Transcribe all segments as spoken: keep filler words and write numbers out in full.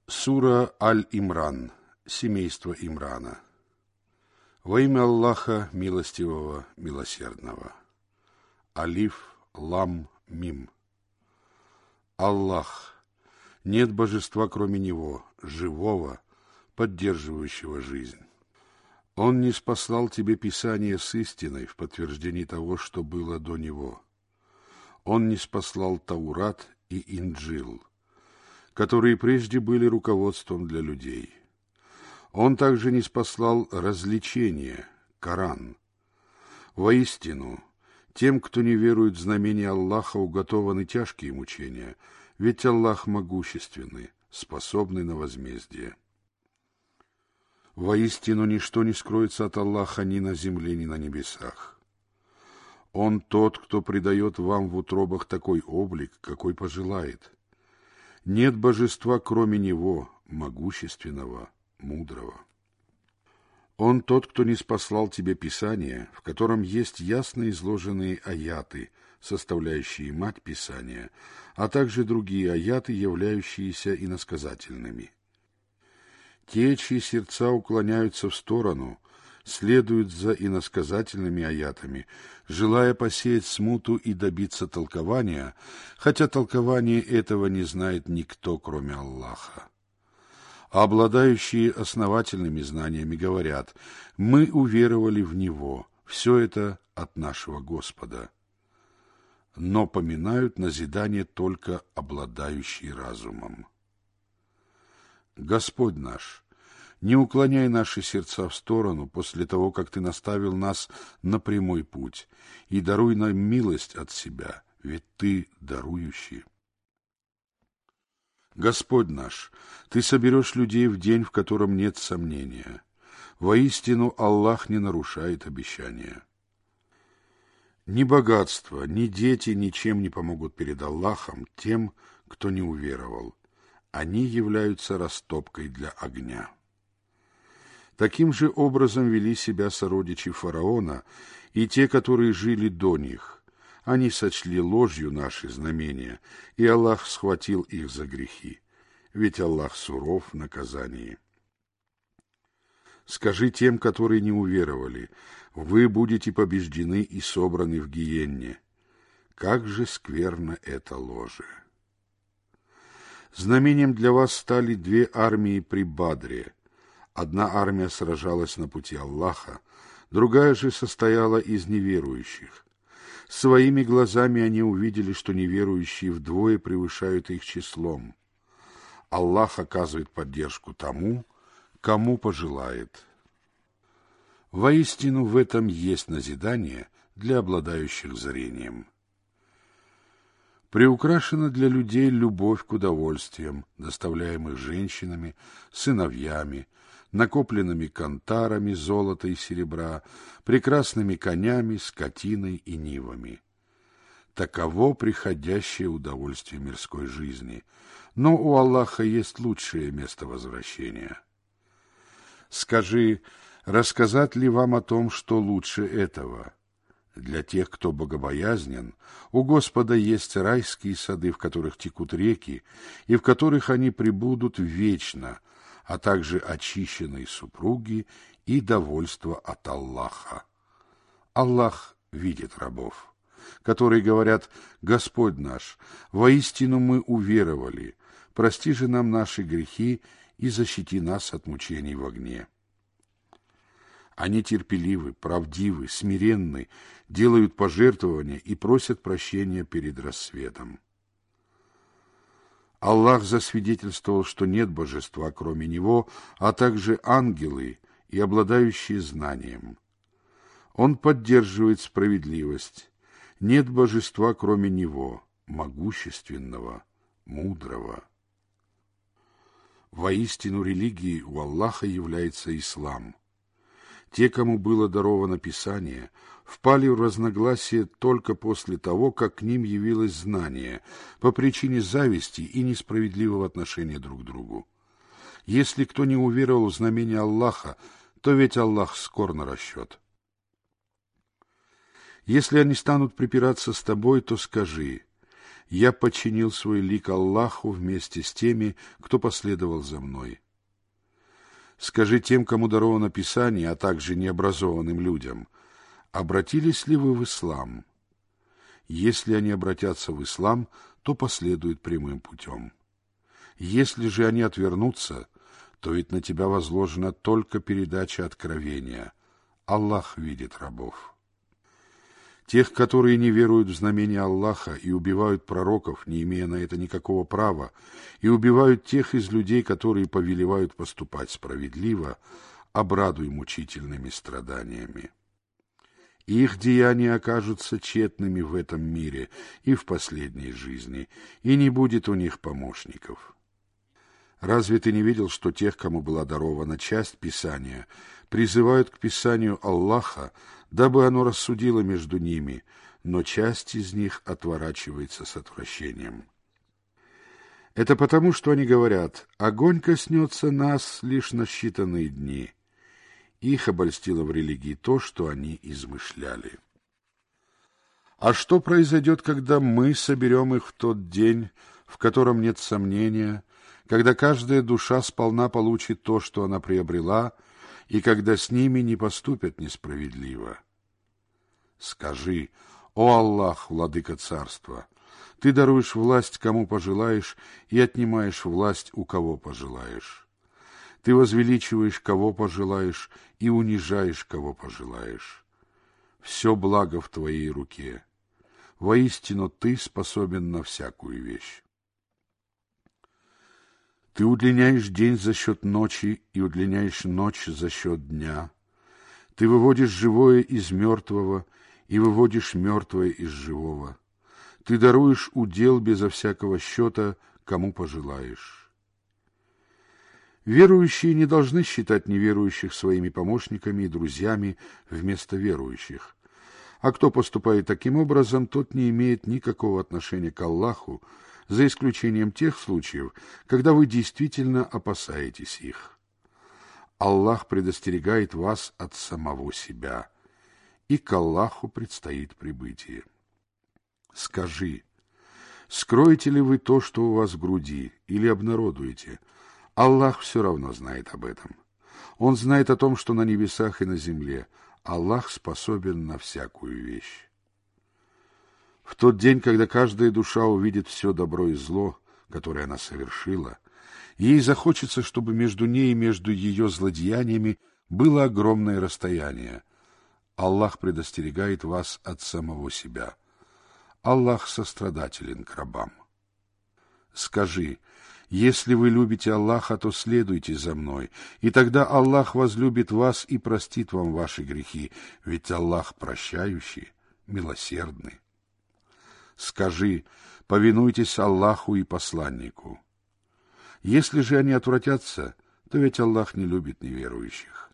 Сура Аль-Имран. Семейство Имрана. Во имя Аллаха Милостивого, Милосердного. Алиф, Лам, Мим. Аллах. Нет божества, кроме Него, живого, поддерживающего жизнь. Он ниспослал тебе Писание с истиной в подтверждении того, что было до Него. Он ниспослал Таурат и Инджиль, которые прежде были руководством для людей. Он также ниспослал развлечение, Коран. Воистину, тем, кто не верует в знамения Аллаха, уготованы тяжкие мучения, ведь Аллах могущественный, способный на возмездие. Воистину, ничто не скроется от Аллаха ни на земле, ни на небесах. Он тот, кто придает вам в утробах такой облик, какой пожелает. Нет божества, кроме Него, могущественного, мудрого. Он тот, кто ниспослал тебе Писание, в котором есть ясно изложенные аяты, составляющие мать Писания, а также другие аяты, являющиеся иносказательными. Те, чьи сердца уклоняются в сторону, следуют за иносказательными аятами, желая посеять смуту и добиться толкования, хотя толкование этого не знает никто, кроме Аллаха. А обладающие основательными знаниями говорят: «Мы уверовали в Него, все это от нашего Господа». Но поминают назидание только обладающие разумом. Господь наш, не уклоняй наши сердца в сторону после того, как Ты наставил нас на прямой путь, и даруй нам милость от себя, ведь Ты дарующий. Господь наш, Ты соберешь людей в день, в котором нет сомнения. Воистину, Аллах не нарушает обещания. Ни богатство, ни дети ничем не помогут перед Аллахом тем, кто не уверовал. Они являются растопкой для огня. Таким же образом вели себя сородичи фараона и те, которые жили до них. Они сочли ложью наши знамения, и Аллах схватил их за грехи, ведь Аллах суров в наказании. Скажи тем, которые не уверовали: вы будете побеждены и собраны в гиенне. Как же скверно это ложе! Знамением для вас стали две армии при Бадре. Одна армия сражалась на пути Аллаха, другая же состояла из неверующих. Своими глазами они увидели, что неверующие вдвое превышают их числом. Аллах оказывает поддержку тому, кому пожелает. Воистину, в этом есть назидание для обладающих зрением. Приукрашена для людей любовь к удовольствиям, доставляемых женщинами, сыновьями, накопленными кантарами золота и серебра, прекрасными конями, скотиной и нивами. Таково приходящее удовольствие мирской жизни, но у Аллаха есть лучшее место возвращения. Скажи, рассказать ли вам о том, что лучше этого? Для тех, кто богобоязнен, у Господа есть райские сады, в которых текут реки, и в которых они пребудут вечно, а также очищенные супруги и довольство от Аллаха. Аллах видит рабов, которые говорят: «Господь наш, воистину мы уверовали, прости же нам наши грехи и защити нас от мучений в огне». Они терпеливы, правдивы, смиренны, делают пожертвования и просят прощения перед рассветом. Аллах засвидетельствовал, что нет божества, кроме Него, а также ангелы и обладающие знанием. Он поддерживает справедливость. Нет божества, кроме Него, могущественного, мудрого. Воистину, религией у Аллаха является ислам. Те, кому было даровано Писание, впали в разногласие только после того, как к ним явилось знание, по причине зависти и несправедливого отношения друг к другу. Если кто не уверовал в знамение Аллаха, то ведь Аллах скор на расчет. Если они станут припираться с тобой, то скажи: Я подчинил свой лик Аллаху вместе с теми, кто последовал за мной. Скажи тем, кому даровано Писание, а также необразованным людям, обратились ли вы в ислам? Если они обратятся в ислам, то последуют прямым путем. Если же они отвернутся, то ведь на тебя возложена только передача откровения. Аллах видит рабов. Тех, которые не веруют в знамения Аллаха и убивают пророков, не имея на это никакого права, и убивают тех из людей, которые повелевают поступать справедливо, обрадуй мучительными страданиями. Их деяния окажутся тщетными в этом мире и в последней жизни, и не будет у них помощников. Разве ты не видел, что тех, кому была дарована часть Писания, призывают к Писанию Аллаха, дабы оно рассудило между ними, но часть из них отворачивается с отвращением? Это потому, что они говорят: огонь коснется нас лишь на считанные дни. Их обольстило в религии то, что они измышляли. А что произойдет, когда мы соберем их в тот день, в котором нет сомнения, когда каждая душа сполна получит то, что она приобрела, и когда с ними не поступят несправедливо? Скажи: о Аллах, владыка царства, ты даруешь власть, кому пожелаешь, и отнимаешь власть, у кого пожелаешь. Ты возвеличиваешь, кого пожелаешь, и унижаешь, кого пожелаешь. Все благо в твоей руке. Воистину ты способен на всякую вещь. Ты удлиняешь день за счет ночи и удлиняешь ночь за счет дня. Ты выводишь живое из мертвого и выводишь мертвое из живого. Ты даруешь удел безо всякого счета, кому пожелаешь. Верующие не должны считать неверующих своими помощниками и друзьями вместо верующих. А кто поступает таким образом, тот не имеет никакого отношения к Аллаху, за исключением тех случаев, когда вы действительно опасаетесь их. Аллах предостерегает вас от самого себя, и к Аллаху предстоит прибытие. Скажи: скроете ли вы то, что у вас в груди, или обнародуете? Аллах все равно знает об этом. Он знает о том, что на небесах и на земле. Аллах способен на всякую вещь. В тот день, когда каждая душа увидит все добро и зло, которое она совершила, ей захочется, чтобы между ней и между ее злодеяниями было огромное расстояние. Аллах предостерегает вас от самого себя. Аллах сострадателен к рабам. Скажи: если вы любите Аллаха, то следуйте за мной, и тогда Аллах возлюбит вас и простит вам ваши грехи, ведь Аллах прощающий, милосердный. Скажи: повинуйтесь Аллаху и посланнику. Если же они отвратятся, то ведь Аллах не любит неверующих.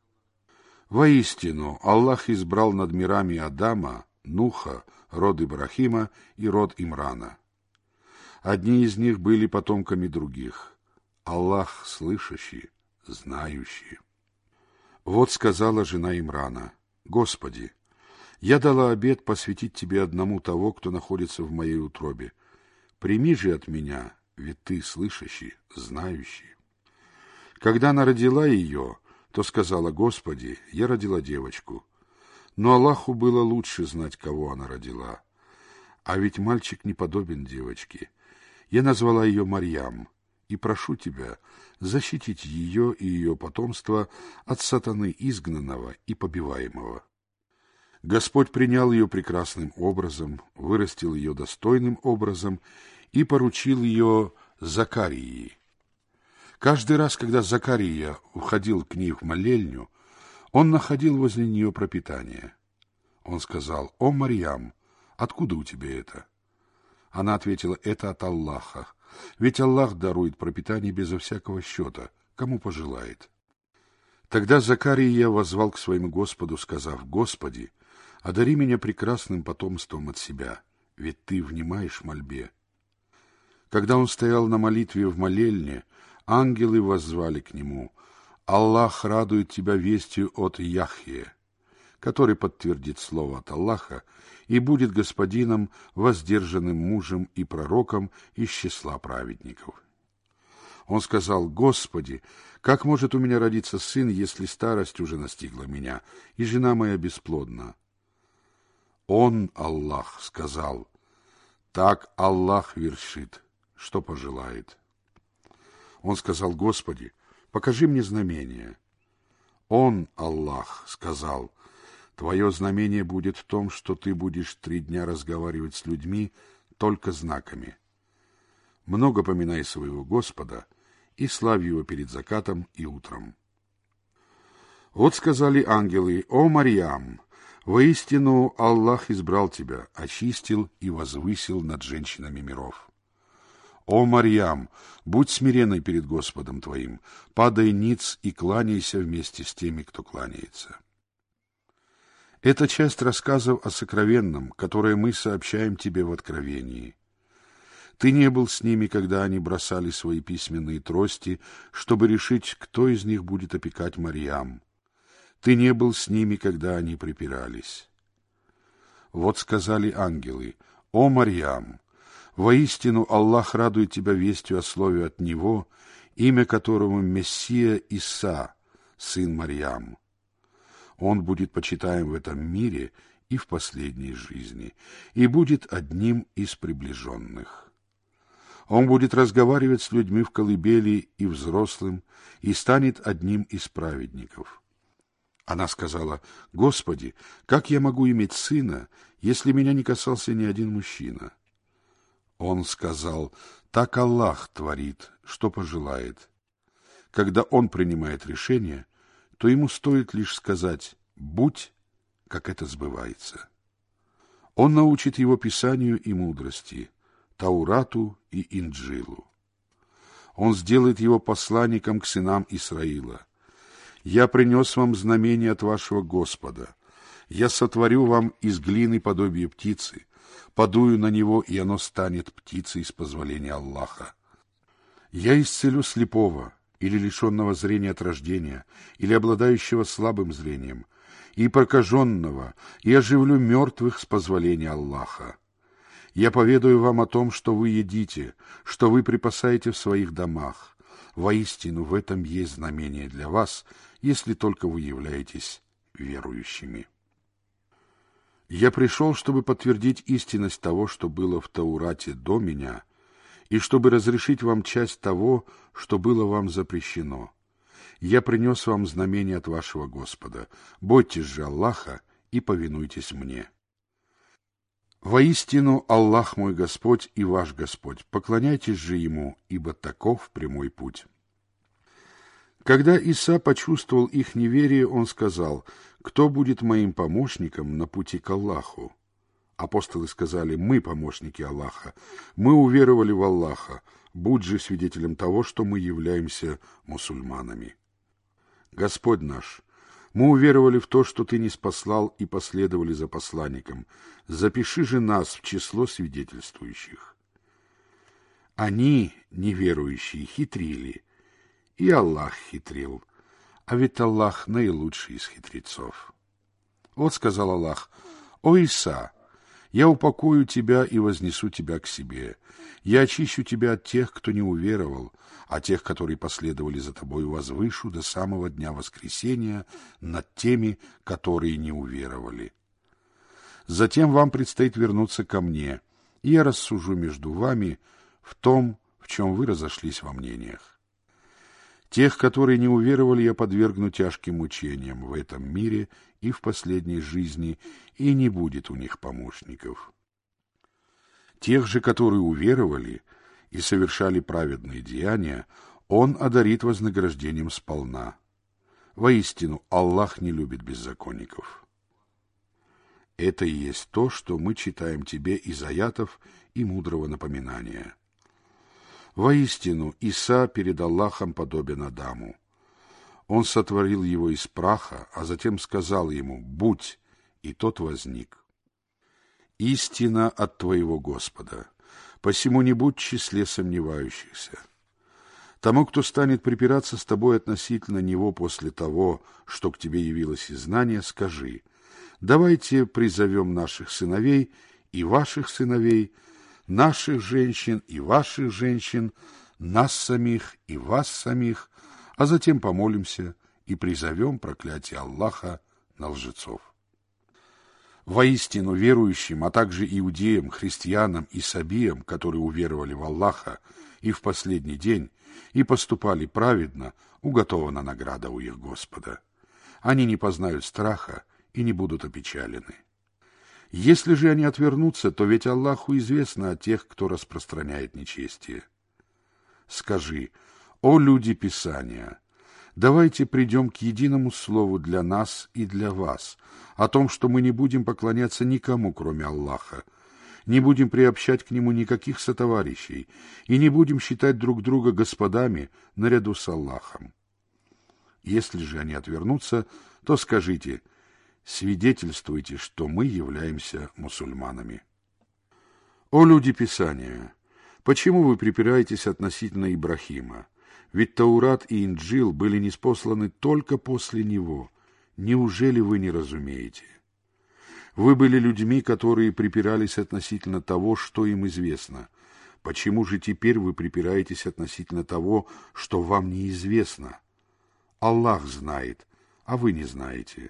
Воистину, Аллах избрал над мирами Адама, Нуха, род Ибрахима и род Имрана. Одни из них были потомками других. Аллах слышащий, знающий. Вот сказала жена Имрана: Господи, я дала обет посвятить Тебе одному того, кто находится в моей утробе. Прими же от меня, ведь Ты слышащий, знающий. Когда она родила ее, то сказала: Господи, я родила девочку. Но Аллаху было лучше знать, кого она родила. А ведь мальчик не подобен девочке. Я назвала ее Марьям, и прошу Тебя защитить ее и ее потомство от сатаны изгнанного и побиваемого. Господь принял ее прекрасным образом, вырастил ее достойным образом и поручил ее Закарии. Каждый раз, когда Закария уходил к ней в молельню, он находил возле нее пропитание. Он сказал: «О, Марьям, откуда у тебя это?» Она ответила: «Это от Аллаха, ведь Аллах дарует пропитание безо всякого счета, кому пожелает». Тогда Закария воззвал к своему Господу, сказав: «Господи, одари меня прекрасным потомством от себя, ведь Ты внимаешь мольбе». Когда он стоял на молитве в молельне, ангелы воззвали к нему: «Аллах радует тебя вестью от Яхье». который подтвердит слово от Аллаха и будет господином, воздержанным мужем и пророком из числа праведников. Он сказал: «Господи, как может у меня родиться сын, если старость уже настигла меня, и жена моя бесплодна?» Он, Аллах, сказал: «Так Аллах вершит, что пожелает». Он сказал: «Господи, покажи мне знамение». Он, Аллах, сказал: «Твое знамение будет в том, что ты будешь три дня разговаривать с людьми только знаками. Много поминай своего Господа и славь его перед закатом и утром». Вот сказали ангелы: «О Марьям, воистину Аллах избрал тебя, очистил и возвысил над женщинами миров. О Марьям, будь смиренной перед Господом твоим, падай ниц и кланяйся вместе с теми, кто кланяется». Это часть рассказов о сокровенном, которое мы сообщаем тебе в Откровении. Ты не был с ними, когда они бросали свои письменные трости, чтобы решить, кто из них будет опекать Марьям. Ты не был с ними, когда они припирались. Вот сказали ангелы: «О Марьям, воистину Аллах радует тебя вестью о слове от Него, имя которому Мессия Иса, сын Марьям. Он будет почитаем в этом мире и в последней жизни, и будет одним из приближенных. Он будет разговаривать с людьми в колыбели и взрослым, и станет одним из праведников». Она сказала: «Господи, как я могу иметь сына, если меня не касался ни один мужчина?» Он сказал: «Так Аллах творит, что пожелает. Когда Он принимает решение, то ему стоит лишь сказать: будь, как это сбывается. Он научит его Писанию и мудрости, Таурату и Инджилу. Он сделает его посланником к сынам Исраила. Я принес вам знамение от вашего Господа. Я сотворю вам из глины подобие птицы, подую на него, и оно станет птицей с позволения Аллаха. Я исцелю слепого, или лишенного зрения от рождения, или обладающего слабым зрением, и прокаженного, и оживлю мертвых с позволения Аллаха. Я поведаю вам о том, что вы едите, что вы припасаете в своих домах. Воистину, в этом есть знамение для вас, если только вы являетесь верующими. Я пришел, чтобы подтвердить истинность того, что было в Таурате до меня, и чтобы разрешить вам часть того, что было вам запрещено. Я принес вам знамение от вашего Господа. Бойтесь же Аллаха и повинуйтесь мне. Воистину, Аллах мой Господь и ваш Господь, поклоняйтесь же Ему, ибо таков прямой путь». Когда Иса почувствовал их неверие, он сказал: «Кто будет моим помощником на пути к Аллаху?» Апостолы сказали: «Мы помощники Аллаха, мы уверовали в Аллаха, будь же свидетелем того, что мы являемся мусульманами». Господь наш, мы уверовали в то, что Ты ниспослал, и последовали за посланником. Запиши же нас в число свидетельствующих. Они, неверующие, хитрили, и Аллах хитрил, а ведь Аллах наилучший из хитрецов. Вот сказал Аллах: «О Иса, я упокою тебя и вознесу тебя к себе. Я очищу тебя от тех, кто не уверовал, а тех, которые последовали за тобой, возвышу до самого дня воскресения над теми, которые не уверовали. Затем вам предстоит вернуться ко мне, и я рассужу между вами в том, в чем вы разошлись во мнениях. Тех, которые не уверовали, я подвергну тяжким мучениям в этом мире и в последней жизни, и не будет у них помощников. Тех же, которые уверовали и совершали праведные деяния, Он одарит вознаграждением сполна. Воистину, Аллах не любит беззаконников». Это и есть то, что мы читаем тебе из аятов и мудрого напоминания. Воистину, Иса перед Аллахом подобен Адаму. Он сотворил его из праха, а затем сказал ему: «Будь», и тот возник. Истина от твоего Господа, посему не будь в числе сомневающихся. Тому, кто станет припираться с тобой относительно него после того, что к тебе явилось из знания, скажи: Давайте призовем наших сыновей и ваших сыновей, наших женщин и ваших женщин, нас самих и вас самих, а затем помолимся и призовем проклятие Аллаха на лжецов. Воистину верующим, а также иудеям, христианам и сабиям, которые уверовали в Аллаха и в последний день, и поступали праведно, уготована награда у их Господа. Они не познают страха и не будут опечалены. Если же они отвернутся, то ведь Аллаху известно о тех, кто распространяет нечестие. Скажи: о люди Писания, давайте придем к единому слову для нас и для вас, о том, что мы не будем поклоняться никому, кроме Аллаха, не будем приобщать к Нему никаких сотоварищей и не будем считать друг друга господами наряду с Аллахом. Если же они отвернутся, то скажите: свидетельствуйте, что мы являемся мусульманами. О люди Писания, почему вы припираетесь относительно Ибрахима? Ведь Таурат и Инджил были ниспосланы только после него. Неужели вы не разумеете? Вы были людьми, которые припирались относительно того, что им известно. Почему же теперь вы припираетесь относительно того, что вам неизвестно? Аллах знает, а вы не знаете.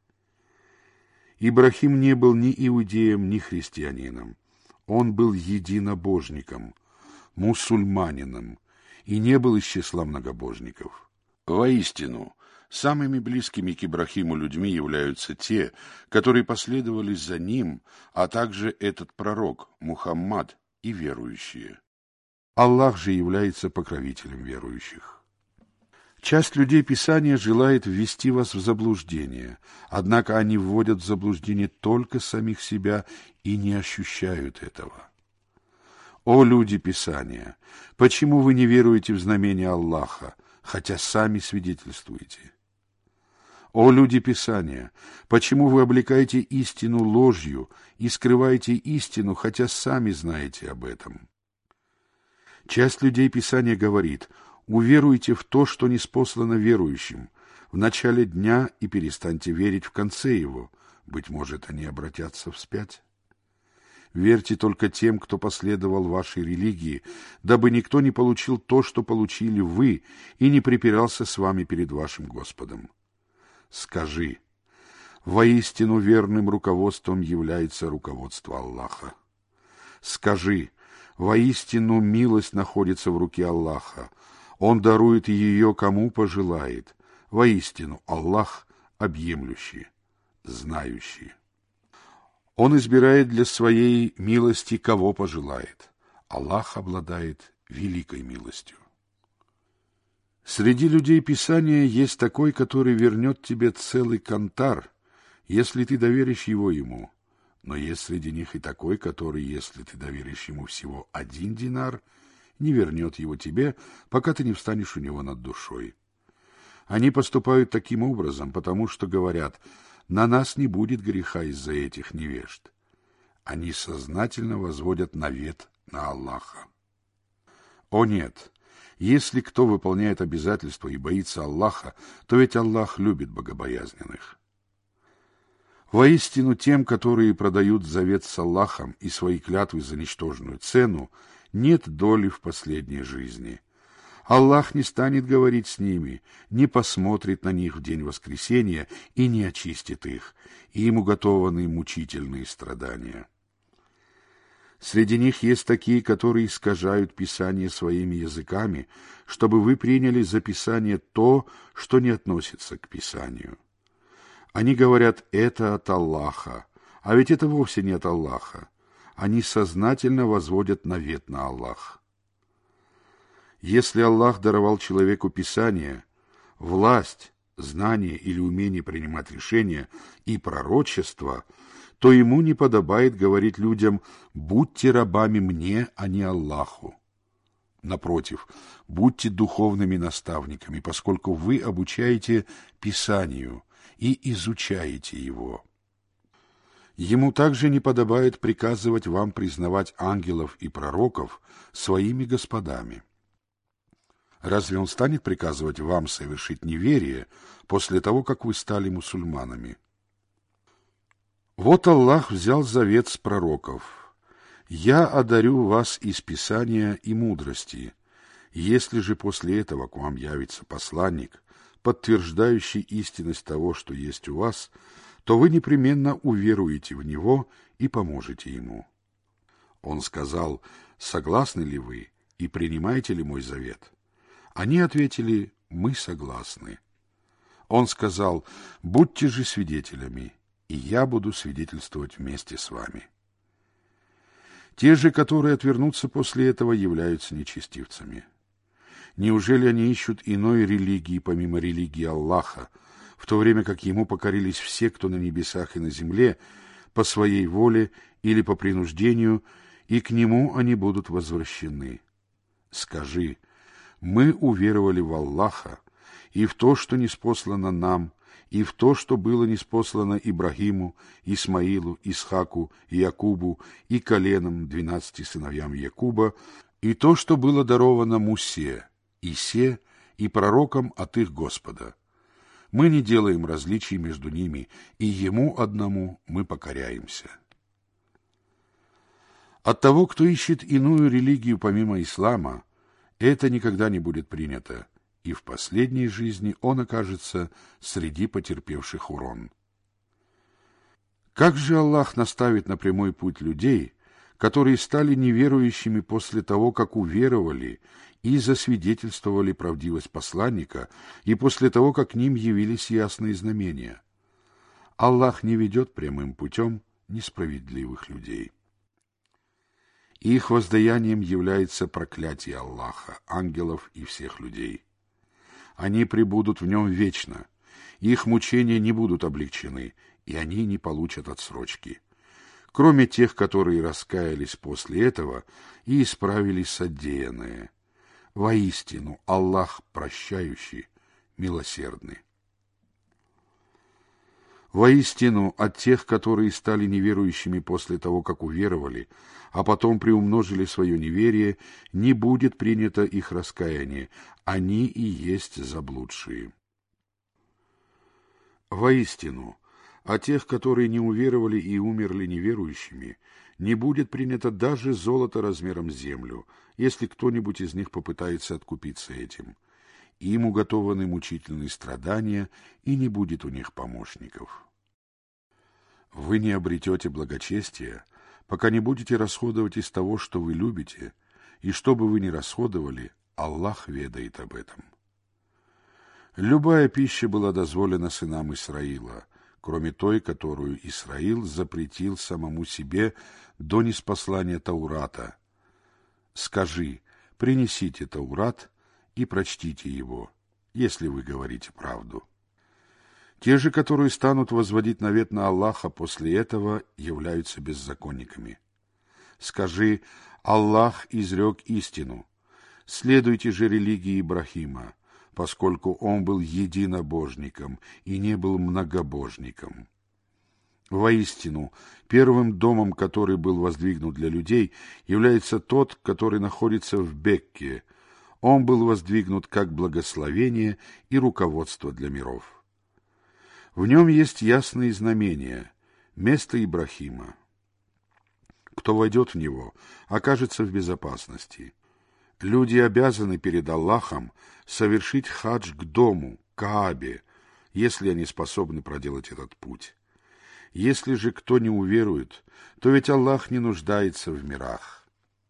Ибрахим не был ни иудеем, ни христианином. Он был единобожником, мусульманином, и не был из числа многобожников. Воистину, самыми близкими к Ибрахиму людьми являются те, которые последовали за ним, а также этот пророк, Мухаммад, и верующие. Аллах же является покровителем верующих. Часть людей Писания желает ввести вас в заблуждение, однако они вводят в заблуждение только самих себя и не ощущают этого. О люди Писания, почему вы не веруете в знамения Аллаха, хотя сами свидетельствуете? О люди Писания, почему вы облекаете истину ложью и скрываете истину, хотя сами знаете об этом? Часть людей Писания говорит: уверуйте в то, что ниспослано верующим, в начале дня и перестаньте верить в конце его, быть может, они обратятся вспять. Верьте только тем, кто последовал вашей религии, дабы никто не получил то, что получили вы, и не припирался с вами перед вашим Господом. Скажи: воистину верным руководством является руководство Аллаха. Скажи: воистину милость находится в руке Аллаха. Он дарует ее, кому пожелает. Воистину Аллах объемлющий, знающий. Он избирает для своей милости, кого пожелает. Аллах обладает великой милостью. Среди людей Писания есть такой, который вернет тебе целый кантар, если ты доверишь его ему. Но есть среди них и такой, который, если ты доверишь ему всего один динар, не вернет его тебе, пока ты не встанешь у него над душой. Они поступают таким образом, потому что говорят: на нас не будет греха из-за этих невежд. Они сознательно возводят навет на Аллаха. О нет! Если кто выполняет обязательства и боится Аллаха, то ведь Аллах любит богобоязненных. Воистину тем, которые продают завет с Аллахом и свои клятвы за ничтожную цену, нет доли в последней жизни. Аллах не станет говорить с ними, не посмотрит на них в день воскресения и не очистит их, и им уготованы мучительные страдания. Среди них есть такие, которые искажают Писание своими языками, чтобы вы приняли за Писание то, что не относится к Писанию. Они говорят: это от Аллаха, а ведь это вовсе не от Аллаха. Они сознательно возводят навет на Аллах. Если Аллах даровал человеку Писание, власть, знание или умение принимать решения и пророчество, то ему не подобает говорить людям: «Будьте рабами мне, а не Аллаху». Напротив, будьте духовными наставниками, поскольку вы обучаете Писанию и изучаете его. Ему также не подобает приказывать вам признавать ангелов и пророков своими господами. Разве он станет приказывать вам совершить неверие после того, как вы стали мусульманами? Вот Аллах взял завет с пророков. «Я одарю вас из Писания и мудрости. Если же после этого к вам явится посланник, подтверждающий истинность того, что есть у вас, то вы непременно уверуете в него и поможете ему». Он сказал: «Согласны ли вы и принимаете ли мой завет?» Они ответили: «Мы согласны». Он сказал: «Будьте же свидетелями, и я буду свидетельствовать вместе с вами». Те же, которые отвернутся после этого, являются нечестивцами. Неужели они ищут иной религии, помимо религии Аллаха, в то время как ему покорились все, кто на небесах и на земле, по своей воле или по принуждению, и к нему они будут возвращены? Скажи: мы уверовали в Аллаха и в то, что ниспослано нам, и в то, что было ниспослано Ибрагиму, Исмаилу, Исхаку, Якубу и коленам двенадцати сыновьям Якуба, и то, что было даровано Мусе, Исе и пророкам от их Господа. Мы не делаем различий между ними, и Ему одному мы покоряемся. От того, кто ищет иную религию помимо ислама, это никогда не будет принято, и в последней жизни он окажется среди потерпевших урон. Как же Аллах наставит на прямой путь людей, которые стали неверующими после того, как уверовали и засвидетельствовали правдивость посланника, и после того, как к ним явились ясные знамения? Аллах не ведет прямым путем несправедливых людей. Их воздаянием является проклятие Аллаха, ангелов и всех людей. Они пребудут в нем вечно, их мучения не будут облегчены, и они не получат отсрочки, кроме тех, которые раскаялись после этого и исправили содеянное. Воистину, Аллах прощающий, милосердный. Воистину, от тех, которые стали неверующими после того, как уверовали, а потом приумножили свое неверие, не будет принято их раскаяние, они и есть заблудшие. Воистину, от тех, которые не уверовали и умерли неверующими, не будет принято даже золото размером с землю, если кто-нибудь из них попытается откупиться этим. Им уготованы мучительные страдания, и не будет у них помощников. Вы не обретете благочестия, пока не будете расходовать из того, что вы любите, и что бы вы ни расходовали, Аллах ведает об этом. Любая пища была дозволена сынам Исраила, кроме той, которую Исраил запретил самому себе до ниспослания Таурата. Скажи: принесите Таурат и прочтите его, если вы говорите правду. Те же, которые станут возводить навет на Аллаха после этого, являются беззаконниками. Скажи: Аллах изрек истину. Следуйте же религии Ибрахима, поскольку он был единобожником и не был многобожником. Воистину, первым домом, который был воздвигнут для людей, является тот, который находится в Бекке. Он был воздвигнут как благословение и руководство для миров. В нем есть ясные знамения, место Ибрахима. Кто войдет в него, окажется в безопасности. Люди обязаны перед Аллахом совершить хадж к дому, Каабе, если они способны проделать этот путь. Если же кто не уверует, то ведь Аллах не нуждается в мирах.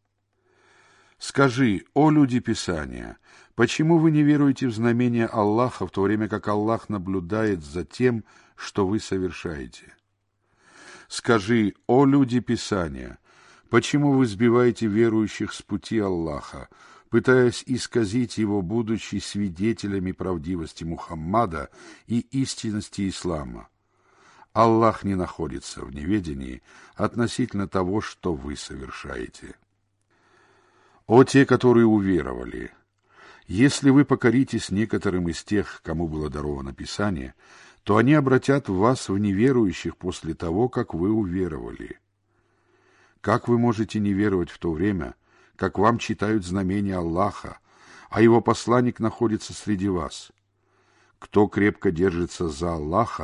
Скажи: о люди Писания, почему вы не веруете в знамения Аллаха, в то время как Аллах наблюдает за тем, что вы совершаете? Скажи: о люди Писания, почему вы сбиваете верующих с пути Аллаха, пытаясь исказить его, будучи свидетелями правдивости Мухаммада и истинности ислама? Аллах не находится в неведении относительно того, что вы совершаете. О те, которые уверовали! Если вы покоритесь некоторым из тех, кому было даровано Писание, то они обратят вас в неверующих после того, как вы уверовали. Как вы можете не веровать в то время, как вам читают знамения Аллаха, а его посланник находится среди вас? Кто крепко держится за Аллаха,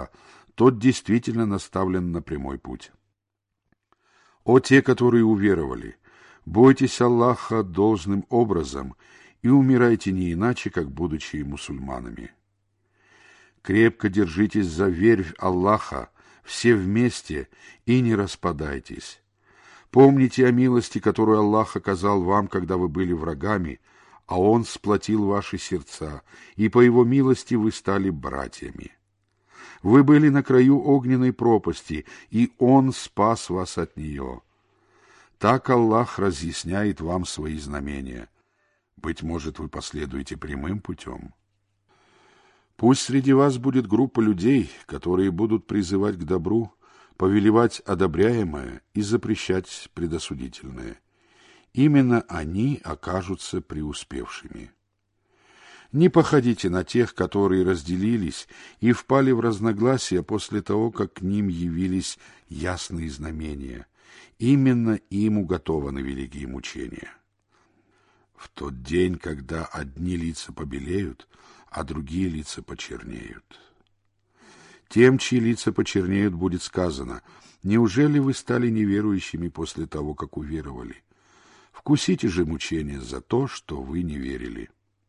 тот действительно наставлен на прямой путь. О те, которые уверовали, бойтесь Аллаха должным образом и умирайте не иначе, как будучи мусульманами. Крепко держитесь за верь Аллаха, все вместе, и не распадайтесь. Помните о милости, которую Аллах оказал вам, когда вы были врагами, а Он сплотил ваши сердца, и по Его милости вы стали братьями. Вы были на краю огненной пропасти, и Он спас вас от нее. Так Аллах разъясняет вам свои знамения. Быть может, вы последуете прямым путем. Пусть среди вас будет группа людей, которые будут призывать к добру, повелевать одобряемое и запрещать предосудительное. Именно они окажутся преуспевшими. Не походите на тех, которые разделились и впали в разногласия после того, как к ним явились ясные знамения. Именно им уготованы великие мучения. В тот день, когда одни лица побелеют, а другие лица почернеют. Тем, чьи лица почернеют, будет сказано: неужели вы стали неверующими после того, как уверовали? Вкусите же мучения за то, что вы не верили.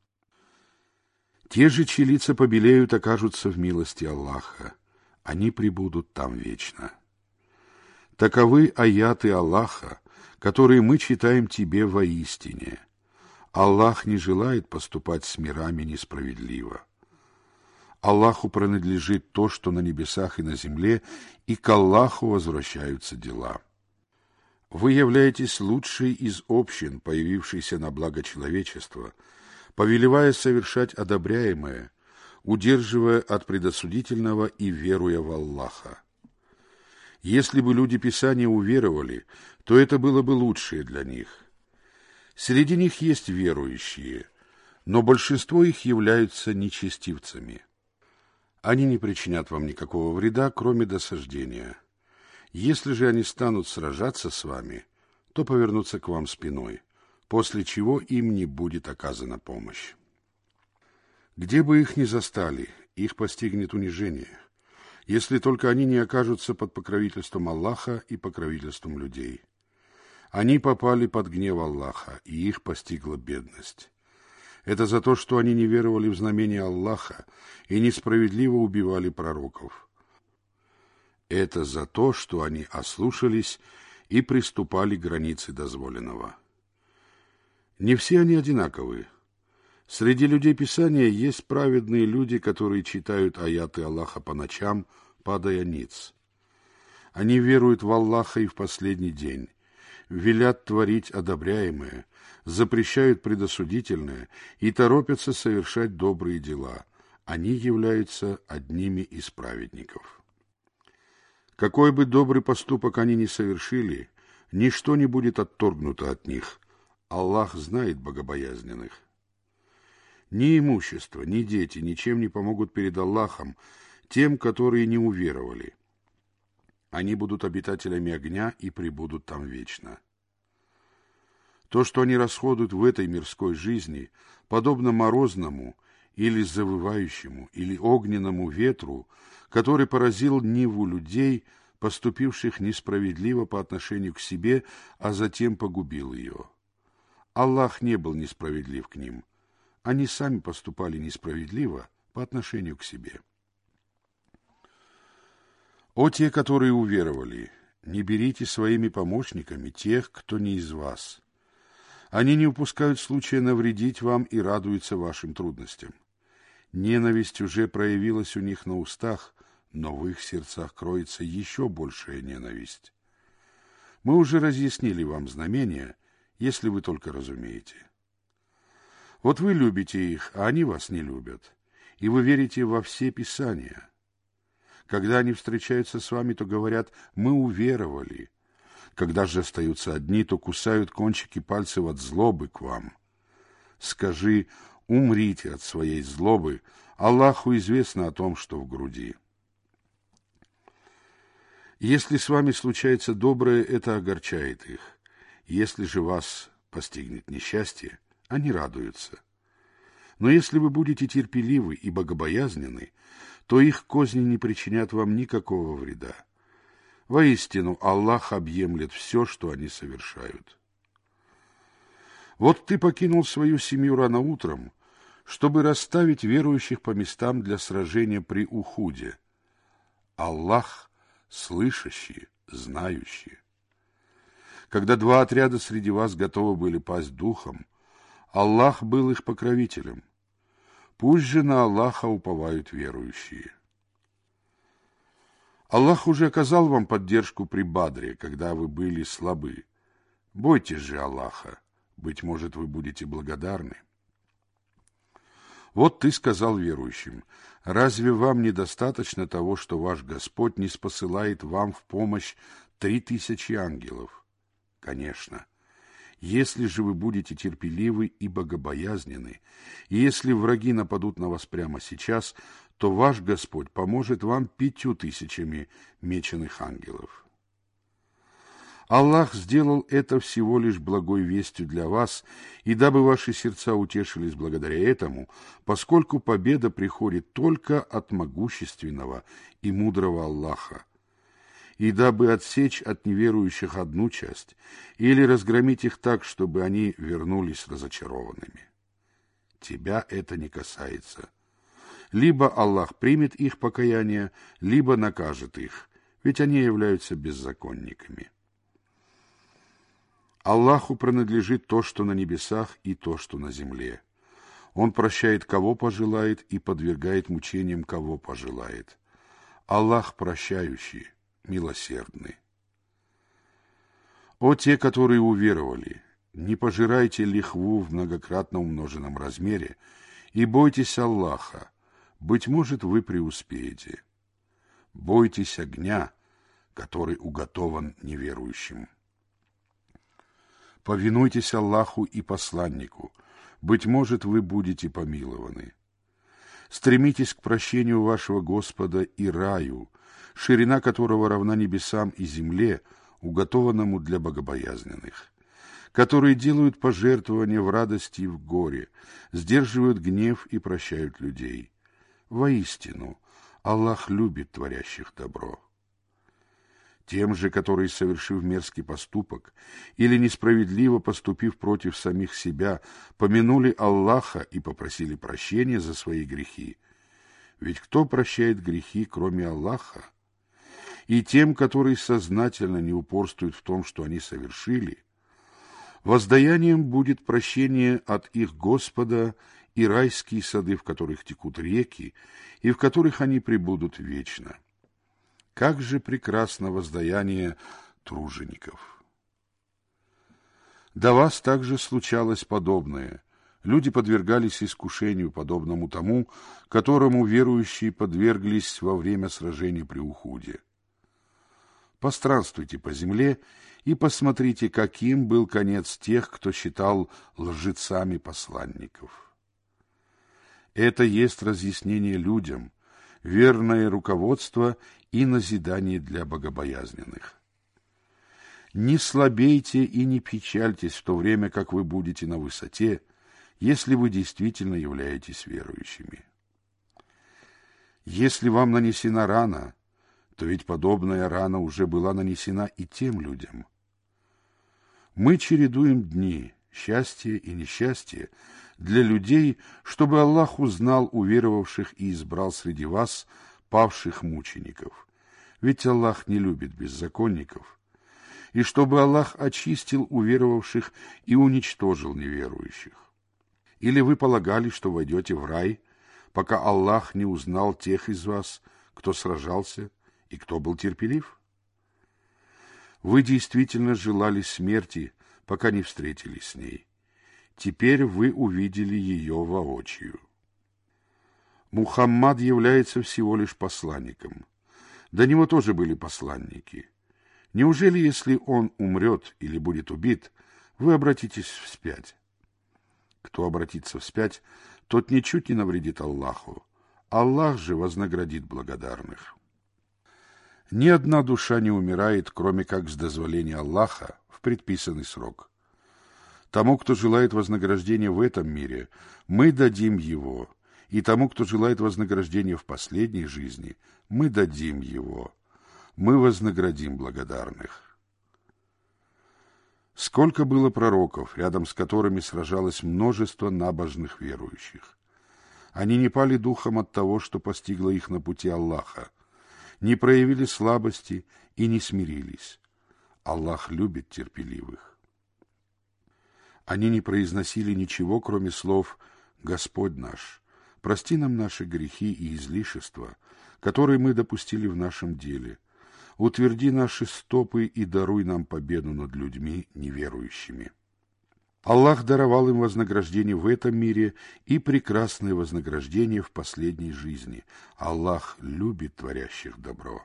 Те же, чьи лица побелеют, окажутся в милости Аллаха. Они пребудут там вечно. Таковы аяты Аллаха, которые мы читаем тебе воистине. Аллах не желает поступать с мирами несправедливо. Аллаху принадлежит то, что на небесах и на земле, и к Аллаху возвращаются дела. Вы являетесь лучшей из общин, появившейся на благо человечества, повелевая совершать одобряемое, удерживая от предосудительного и веруя в Аллаха. Если бы люди Писания уверовали, то это было бы лучшее для них. Среди них есть верующие, но большинство их являются нечестивцами. Они не причинят вам никакого вреда, кроме досаждения. Если же они станут сражаться с вами, то повернутся к вам спиной, после чего им не будет оказана помощь. Где бы их ни застали, их постигнет унижение, если только они не окажутся под покровительством Аллаха и покровительством людей. Они попали под гнев Аллаха, и их постигла бедность. Это за то, что они не веровали в знамения Аллаха и несправедливо убивали пророков. Это за то, что они ослушались и приступали к границе дозволенного. Не все они одинаковы. Среди людей Писания есть праведные люди, которые читают аяты Аллаха по ночам, падая ниц. Они веруют в Аллаха и в последний день, велят творить одобряемое, запрещают предосудительное и торопятся совершать добрые дела. Они являются одними из праведников. Какой бы добрый поступок они ни совершили, ничто не будет отторгнуто от них. Аллах знает богобоязненных. Ни имущество, ни дети ничем не помогут перед Аллахом тем, которые не уверовали. Они будут обитателями огня и пребудут там вечно. То, что они расходуют в этой мирской жизни, подобно морозному или завывающему, или огненному ветру, который поразил ниву людей, поступивших несправедливо по отношению к себе, а затем погубил ее. Аллах не был несправедлив к ним. Они сами поступали несправедливо по отношению к себе. О те, которые уверовали, не берите своими помощниками тех, кто не из вас. Они не упускают случая навредить вам и радуются вашим трудностям. Ненависть уже проявилась у них на устах, но в их сердцах кроется еще большая ненависть. Мы уже разъяснили вам знамения, если вы только разумеете. Вот вы любите их, а они вас не любят, и вы верите во все Писания. Когда они встречаются с вами, то говорят: «Мы уверовали». Когда же остаются одни, то кусают кончики пальцев от злобы к вам. Скажи: умрите от своей злобы, Аллаху известно о том, что в груди. Если с вами случается доброе, это огорчает их. Если же вас постигнет несчастье, они радуются. Но если вы будете терпеливы и богобоязненны, то их козни не причинят вам никакого вреда. Воистину, Аллах объемлет все, что они совершают. Вот ты покинул свою семью рано утром, чтобы расставить верующих по местам для сражения при Ухуде. Аллах слышащий, знающий. Когда два отряда среди вас готовы были пасть духом, Аллах был их покровителем. Пусть же на Аллаха уповают верующие. Аллах уже оказал вам поддержку при Бадре, когда вы были слабы. Бойтесь же Аллаха, быть может, вы будете благодарны. Вот ты сказал верующим: разве вам недостаточно того, что ваш Господь не спосылает вам в помощь три тысячи ангелов? Конечно. Если же вы будете терпеливы и богобоязненны, и если враги нападут на вас прямо сейчас, то ваш Господь поможет вам пятью тысячами меченых ангелов. Аллах сделал это всего лишь благой вестью для вас, и дабы ваши сердца утешились благодаря этому, поскольку победа приходит только от могущественного и мудрого Аллаха, и дабы отсечь от неверующих одну часть или разгромить их так, чтобы они вернулись разочарованными. Тебя это не касается. Либо Аллах примет их покаяние, либо накажет их, ведь они являются беззаконниками. Аллаху принадлежит то, что на небесах, и то, что на земле. Он прощает, кого пожелает, и подвергает мучениям, кого пожелает. Аллах прощающий, милосердный. О те, которые уверовали, не пожирайте лихву в многократно умноженном размере, и бойтесь Аллаха, быть может, вы преуспеете. Бойтесь огня, который уготован неверующим. Повинуйтесь Аллаху и посланнику, быть может, вы будете помилованы. Стремитесь к прощению вашего Господа и раю, ширина которого равна небесам и земле, уготованному для богобоязненных, которые делают пожертвования в радости и в горе, сдерживают гнев и прощают людей. Воистину, Аллах любит творящих добро. Тем же, которые, совершив мерзкий поступок или несправедливо поступив против самих себя, помянули Аллаха и попросили прощения за свои грехи. Ведь кто прощает грехи, кроме Аллаха? И тем, которые сознательно не упорствуют в том, что они совершили, воздаянием будет прощение от их Господа и райские сады, в которых текут реки, и в которых они пребудут вечно. Как же прекрасно воздаяние тружеников! До вас также случалось подобное. Люди подвергались искушению, подобному тому, которому верующие подверглись во время сражения при Ухуде. Постранствуйте по земле и посмотрите, каким был конец тех, кто считал лжецами посланников. Это есть разъяснение людям, верное руководство и назидание для богобоязненных. Не слабейте и не печальтесь в то время, как вы будете на высоте, если вы действительно являетесь верующими. Если вам нанесена рана, то ведь подобная рана уже была нанесена и тем людям. Мы чередуем дни, счастье и несчастье, для людей, чтобы Аллах узнал уверовавших и избрал среди вас павших мучеников. Ведь Аллах не любит беззаконников. И чтобы Аллах очистил уверовавших и уничтожил неверующих. Или вы полагали, что войдете в рай, пока Аллах не узнал тех из вас, кто сражался и кто был терпелив? Вы действительно желали смерти, пока не встретились с ней. Теперь вы увидели ее воочию. Мухаммад является всего лишь посланником. До него тоже были посланники. Неужели, если он умрет или будет убит, вы обратитесь вспять? Кто обратится вспять, тот ничуть не навредит Аллаху. Аллах же вознаградит благодарных. Ни одна душа не умирает, кроме как с дозволения Аллаха в предписанный срок. Тому, кто желает вознаграждения в этом мире, мы дадим его, и тому, кто желает вознаграждения в последней жизни, мы дадим его, мы вознаградим благодарных. Сколько было пророков, рядом с которыми сражалось множество набожных верующих. Они не пали духом от того, что постигло их на пути Аллаха, не проявили слабости и не смирились. Аллах любит терпеливых. Они не произносили ничего, кроме слов «Господь наш, прости нам наши грехи и излишества, которые мы допустили в нашем деле. Утверди наши стопы и даруй нам победу над людьми неверующими». Аллах даровал им вознаграждение в этом мире и прекрасное вознаграждение в последней жизни. Аллах любит творящих добро.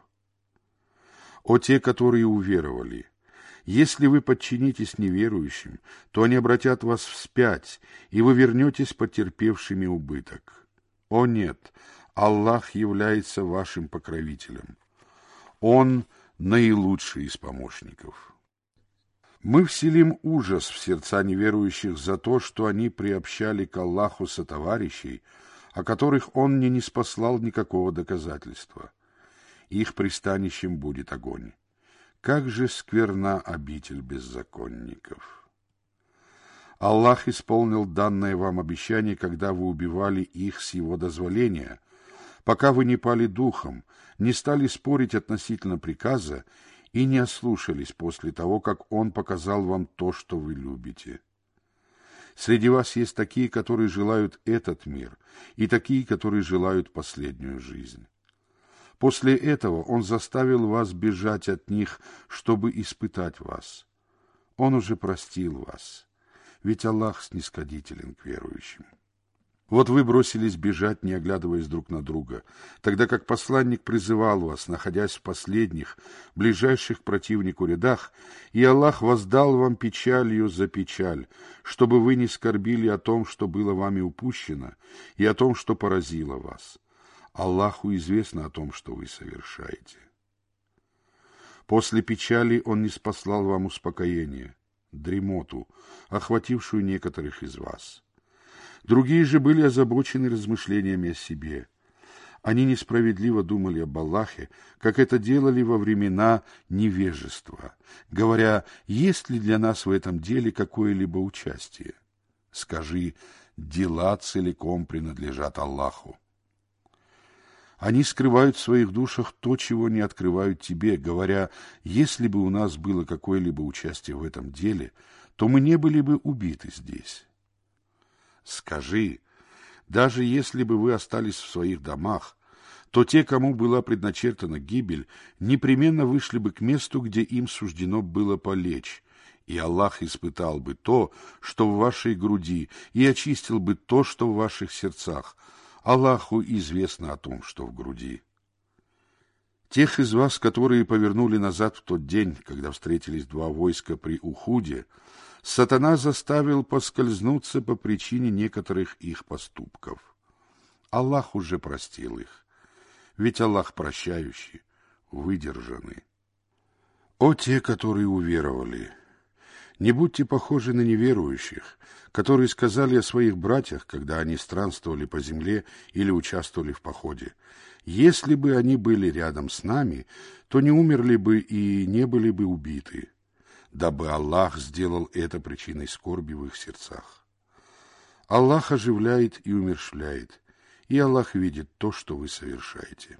О те, которые уверовали! Если вы подчинитесь неверующим, то они обратят вас вспять, и вы вернетесь потерпевшими убыток. О нет! Аллах является вашим покровителем. Он наилучший из помощников. Мы вселим ужас в сердца неверующих за то, что они приобщали к Аллаху сотоварищей, о которых Он не ниспослал никакого доказательства. Их пристанищем будет огонь. Как же скверна обитель беззаконников! Аллах исполнил данное вам обещание, когда вы убивали их с Его дозволения, пока вы не пали духом, не стали спорить относительно приказа и не ослушались после того, как Он показал вам то, что вы любите. Среди вас есть такие, которые желают этот мир, и такие, которые желают последнюю жизнь. После этого Он заставил вас бежать от них, чтобы испытать вас. Он уже простил вас, ведь Аллах снисходителен к верующим. Вот вы бросились бежать, не оглядываясь друг на друга, тогда как посланник призывал вас, находясь в последних, ближайших к противнику рядах, и Аллах воздал вам печалью за печаль, чтобы вы не скорбили о том, что было вами упущено, и о том, что поразило вас. Аллаху известно о том, что вы совершаете. После печали Он ниспослал вам успокоение, дремоту, охватившую некоторых из вас. Другие же были озабочены размышлениями о себе. Они несправедливо думали об Аллахе, как это делали во времена невежества, говоря, есть ли для нас в этом деле какое-либо участие. Скажи, дела целиком принадлежат Аллаху. Они скрывают в своих душах то, чего не открывают тебе, говоря, если бы у нас было какое-либо участие в этом деле, то мы не были бы убиты здесь. Скажи, даже если бы вы остались в своих домах, то те, кому была предначертана гибель, непременно вышли бы к месту, где им суждено было полечь, и Аллах испытал бы то, что в вашей груди, и очистил бы то, что в ваших сердцах. Аллаху известно о том, что в груди. Тех из вас, которые повернули назад в тот день, когда встретились два войска при Ухуде, Сатана заставил поскользнуться по причине некоторых их поступков. Аллах уже простил их, ведь Аллах прощающий, выдержанный. О те, которые уверовали! Не будьте похожи на неверующих, которые сказали о своих братьях, когда они странствовали по земле или участвовали в походе. Если бы они были рядом с нами, то не умерли бы и не были бы убиты, дабы Аллах сделал это причиной скорби в их сердцах. Аллах оживляет и умерщвляет, и Аллах видит то, что вы совершаете.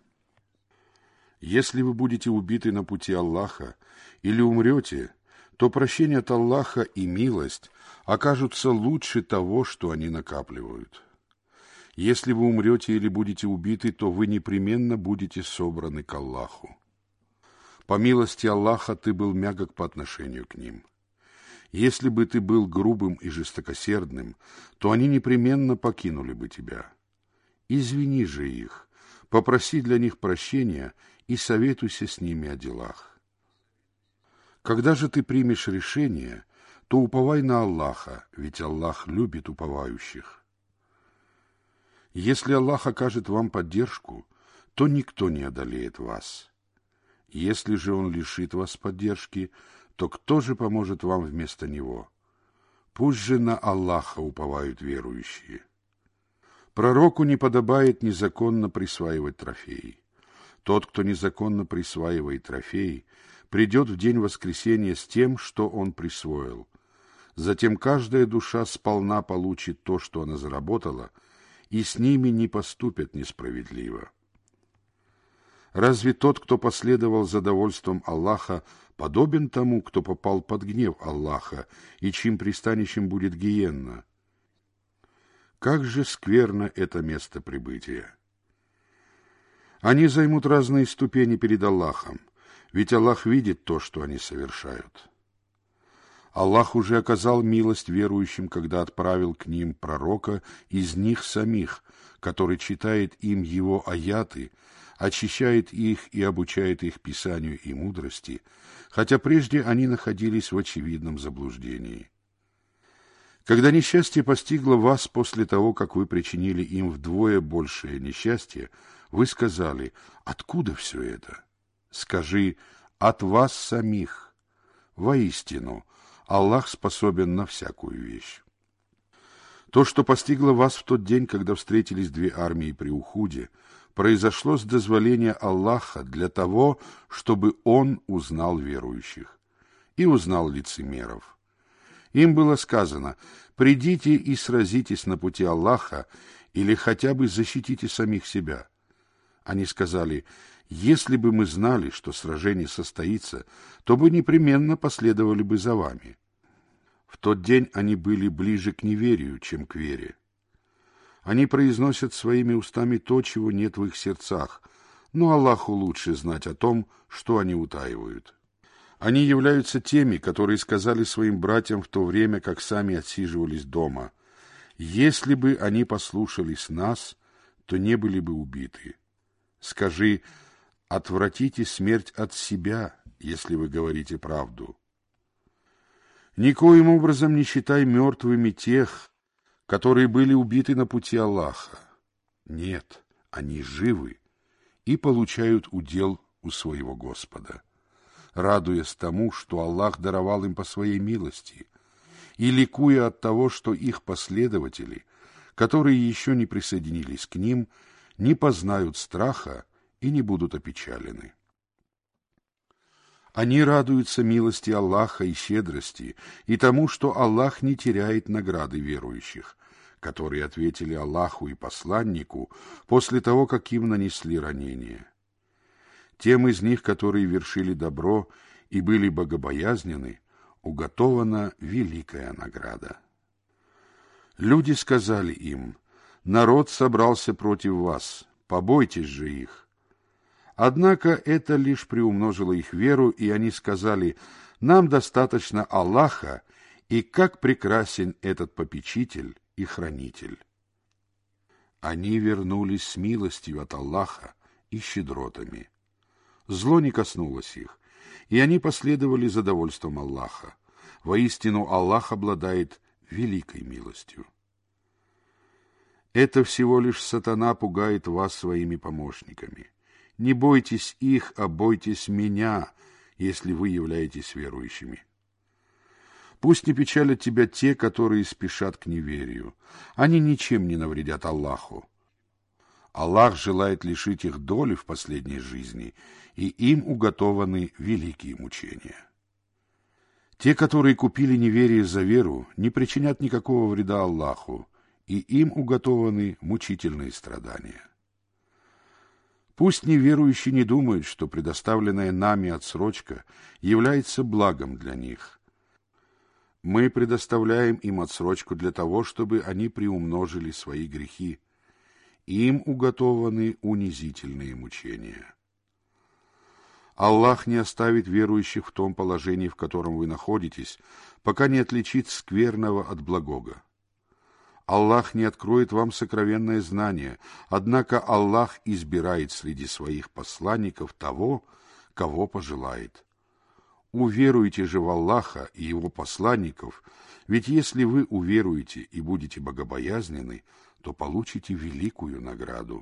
Если вы будете убиты на пути Аллаха или умрете, то прощение от Аллаха и милость окажутся лучше того, что они накапливают. Если вы умрете или будете убиты, то вы непременно будете собраны к Аллаху. По милости Аллаха ты был мягок по отношению к ним. Если бы ты был грубым и жестокосердным, то они непременно покинули бы тебя. Извини же их, попроси для них прощения и советуйся с ними о делах. Когда же ты примешь решение, то уповай на Аллаха, ведь Аллах любит уповающих. Если Аллах окажет вам поддержку, то никто не одолеет вас. Если же Он лишит вас поддержки, то кто же поможет вам вместо Него? Пусть же на Аллаха уповают верующие. Пророку не подобает незаконно присваивать трофеи. Тот, кто незаконно присваивает трофеи, придет в день воскресения с тем, что он присвоил. Затем каждая душа сполна получит то, что она заработала, и с ними не поступят несправедливо. Разве тот, кто последовал за довольством Аллаха, подобен тому, кто попал под гнев Аллаха, и чьим пристанищем будет гиенна? Как же скверно это место прибытия! Они займут разные ступени перед Аллахом, ведь Аллах видит то, что они совершают. Аллах уже оказал милость верующим, когда отправил к ним пророка из них самих, который читает им его аяты, очищает их и обучает их писанию и мудрости, хотя прежде они находились в очевидном заблуждении. Когда несчастье постигло вас после того, как вы причинили им вдвое большее несчастье, вы сказали: «Откуда все это?» Скажи: «От вас самих». Воистину, Аллах способен на всякую вещь. То, что постигло вас в тот день, когда встретились две армии при Ухуде, произошло с дозволения Аллаха для того, чтобы Он узнал верующих и узнал лицемеров. Им было сказано: «Придите и сразитесь на пути Аллаха или хотя бы защитите самих себя». Они сказали: «Если бы мы знали, что сражение состоится, то бы непременно последовали бы за вами». В тот день они были ближе к неверию, чем к вере. Они произносят своими устами то, чего нет в их сердцах, но Аллаху лучше знать о том, что они утаивают. Они являются теми, которые сказали своим братьям в то время, как сами отсиживались дома: «Если бы они послушались нас, то не были бы убиты». Скажи: «Отвратите смерть от себя, если вы говорите правду». Никоим образом не считай мертвыми тех, которые были убиты на пути Аллаха. Нет, они живы и получают удел у своего Господа, радуясь тому, что Аллах даровал им по своей милости, и ликуя от того, что их последователи, которые еще не присоединились к ним, не познают страха и не будут опечалены. Они радуются милости Аллаха и щедрости, и тому, что Аллах не теряет награды верующих, которые ответили Аллаху и посланнику после того, как им нанесли ранение. Тем из них, которые вершили добро и были богобоязнены, уготована великая награда. Люди сказали им: «Народ собрался против вас, побойтесь же их». Однако это лишь приумножило их веру, и они сказали: «Нам достаточно Аллаха, и как прекрасен этот попечитель и хранитель». Они вернулись с милостью от Аллаха и щедротами. Зло не коснулось их, и они последовали за довольством Аллаха. Воистину, Аллах обладает великой милостью. Это всего лишь сатана пугает вас своими помощниками. Не бойтесь их, а бойтесь меня, если вы являетесь верующими. Пусть не печалят тебя те, которые спешат к неверию. Они ничем не навредят Аллаху. Аллах желает лишить их доли в последней жизни, и им уготованы великие мучения. Те, которые купили неверие за веру, не причинят никакого вреда Аллаху, и им уготованы мучительные страдания. Пусть неверующие не думают, что предоставленная нами отсрочка является благом для них. Мы предоставляем им отсрочку для того, чтобы они приумножили свои грехи. Им уготованы унизительные мучения. Аллах не оставит верующих в том положении, в котором вы находитесь, пока не отличит скверного от благого. Аллах не откроет вам сокровенное знание, однако Аллах избирает среди своих посланников того, кого пожелает. Уверуйте же в Аллаха и Его посланников, ведь если вы уверуете и будете богобоязнены, то получите великую награду.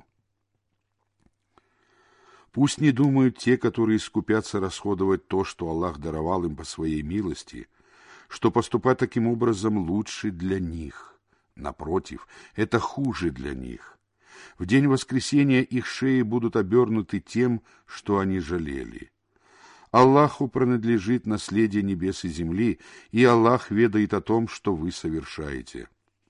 Пусть не думают те, которые скупятся расходовать то, что Аллах даровал им по своей милости, что поступать таким образом лучше для них. Напротив, это хуже для них. В день воскресения их шеи будут обернуты тем, что они жалели. Аллаху принадлежит наследие небес и земли, и Аллах ведает о том, что вы совершаете.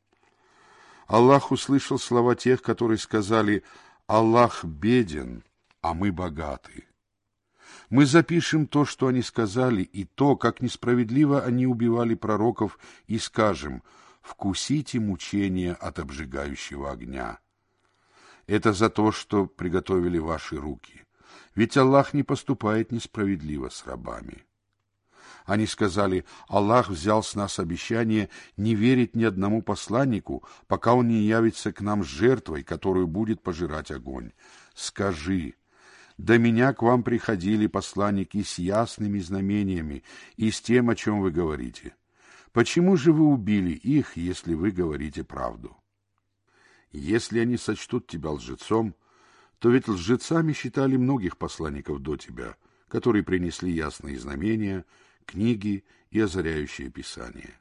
Аллах услышал слова тех, которые сказали: «Аллах беден, а мы богаты». Мы запишем то, что они сказали, и то, как несправедливо они убивали пророков, и скажем: «Вкусите мучения от обжигающего огня». Это за то, что приготовили ваши руки. Ведь Аллах не поступает несправедливо с рабами. Они сказали: Аллах взял с нас обещание не верить ни одному посланнику, пока он не явится к нам с жертвой, которую будет пожирать огонь. Скажи: до меня к вам приходили посланники с ясными знамениями и с тем, о чем вы говорите. Почему же вы убили их, если вы говорите правду? Если они сочтут тебя лжецом, то ведь лжецами считали многих посланников до тебя, которые принесли ясные знамения, книги и озаряющие Писание.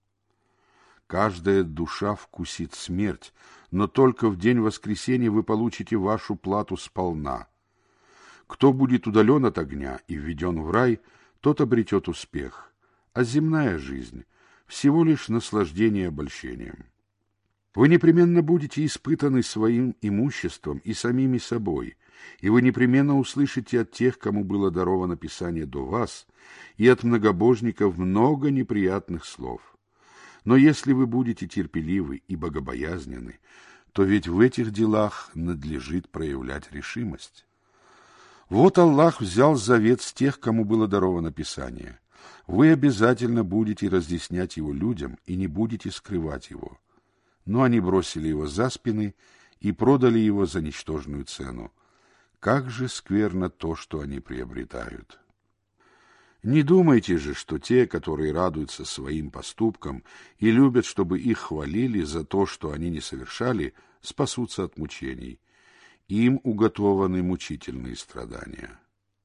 Каждая душа вкусит смерть, но только в день воскресения вы получите вашу плату сполна. Кто будет удален от огня и введен в рай, тот обретет успех, а земная жизнь — всего лишь наслаждение обольщением. Вы непременно будете испытаны своим имуществом и самими собой, и вы непременно услышите от тех, кому было даровано Писание до вас, и от многобожников много неприятных слов. Но если вы будете терпеливы и богобоязненны, то ведь в этих делах надлежит проявлять решимость. Вот Аллах взял завет с тех, кому было даровано Писание. Вы обязательно будете разъяснять его людям и не будете скрывать его. Но они бросили его за спины и продали его за ничтожную цену. Как же скверно то, что они приобретают! Не думайте же, что те, которые радуются своим поступкам и любят, чтобы их хвалили за то, что они не совершали, спасутся от мучений. Им уготованы мучительные страдания.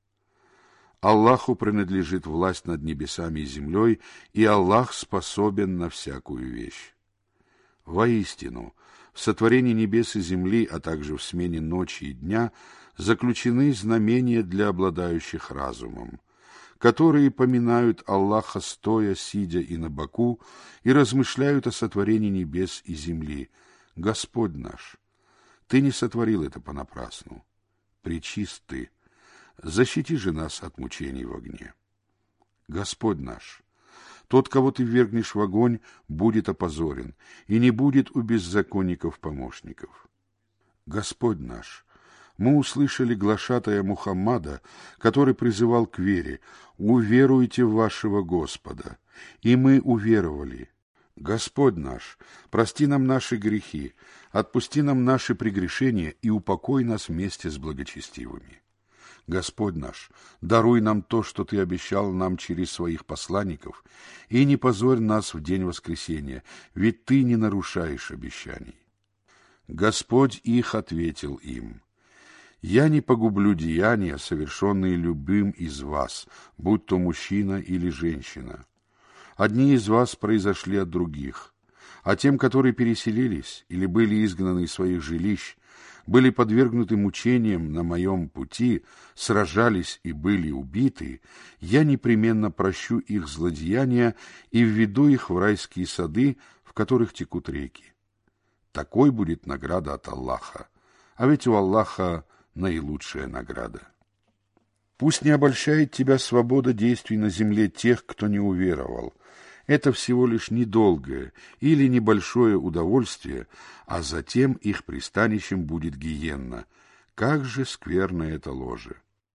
Аллаху принадлежит власть над небесами и землей, и Аллах способен на всякую вещь. Воистину, в сотворении небес и земли, а также в смене ночи и дня, заключены знамения для обладающих разумом, которые поминают Аллаха стоя, сидя и на боку, и размышляют о сотворении небес и земли. Господь наш, Ты не сотворил это понапрасну. Пречист Ты, защити же нас от мучений в огне. Господь наш, тот, кого Ты ввергнешь в огонь, будет опозорен, и не будет у беззаконников помощников. Господь наш, мы услышали глашатая Мухаммада, который призывал к вере: «Уверуйте в вашего Господа», и мы уверовали. Господь наш, прости нам наши грехи, отпусти нам наши прегрешения и упокой нас вместе с благочестивыми. Господь наш, даруй нам то, что Ты обещал нам через своих посланников, и не позорь нас в день воскресения, ведь Ты не нарушаешь обещаний. Господь их ответил им: «Я не погублю деяния, совершенные любым из вас, будь то мужчина или женщина. Одни из вас произошли от других, а тем, которые переселились или были изгнаны из своих жилищ, были подвергнуты мучениям на моем пути, сражались и были убиты, я непременно прощу их злодеяния и введу их в райские сады, в которых текут реки. Такой будет награда от Аллаха, а ведь у Аллаха наилучшая награда. Пусть не обольщает тебя свобода действий на земле тех, кто не уверовал. Это всего лишь недолгое или небольшое удовольствие, а затем их пристанищем будет гиенна. Как же скверно это ложе!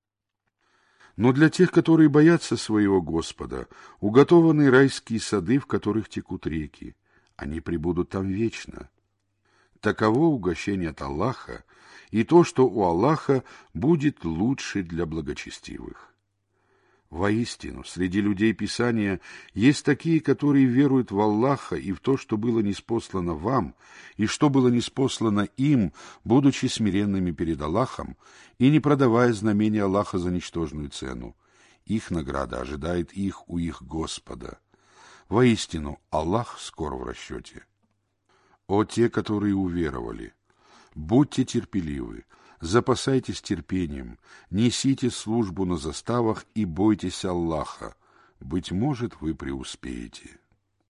Но для тех, которые боятся своего Господа, уготованы райские сады, в которых текут реки. Они пребудут там вечно. Таково угощение от Аллаха, и то, что у Аллаха будет лучше для благочестивых. Воистину, среди людей Писания есть такие, которые веруют в Аллаха и в то, что было ниспослано вам, и что было ниспослано им, будучи смиренными перед Аллахом и не продавая знамения Аллаха за ничтожную цену. Их награда ожидает их у их Господа. Воистину, Аллах скоро в расчете. О те, которые уверовали! Будьте терпеливы, запасайтесь терпением, несите службу на заставах и бойтесь Аллаха. Быть может, вы преуспеете.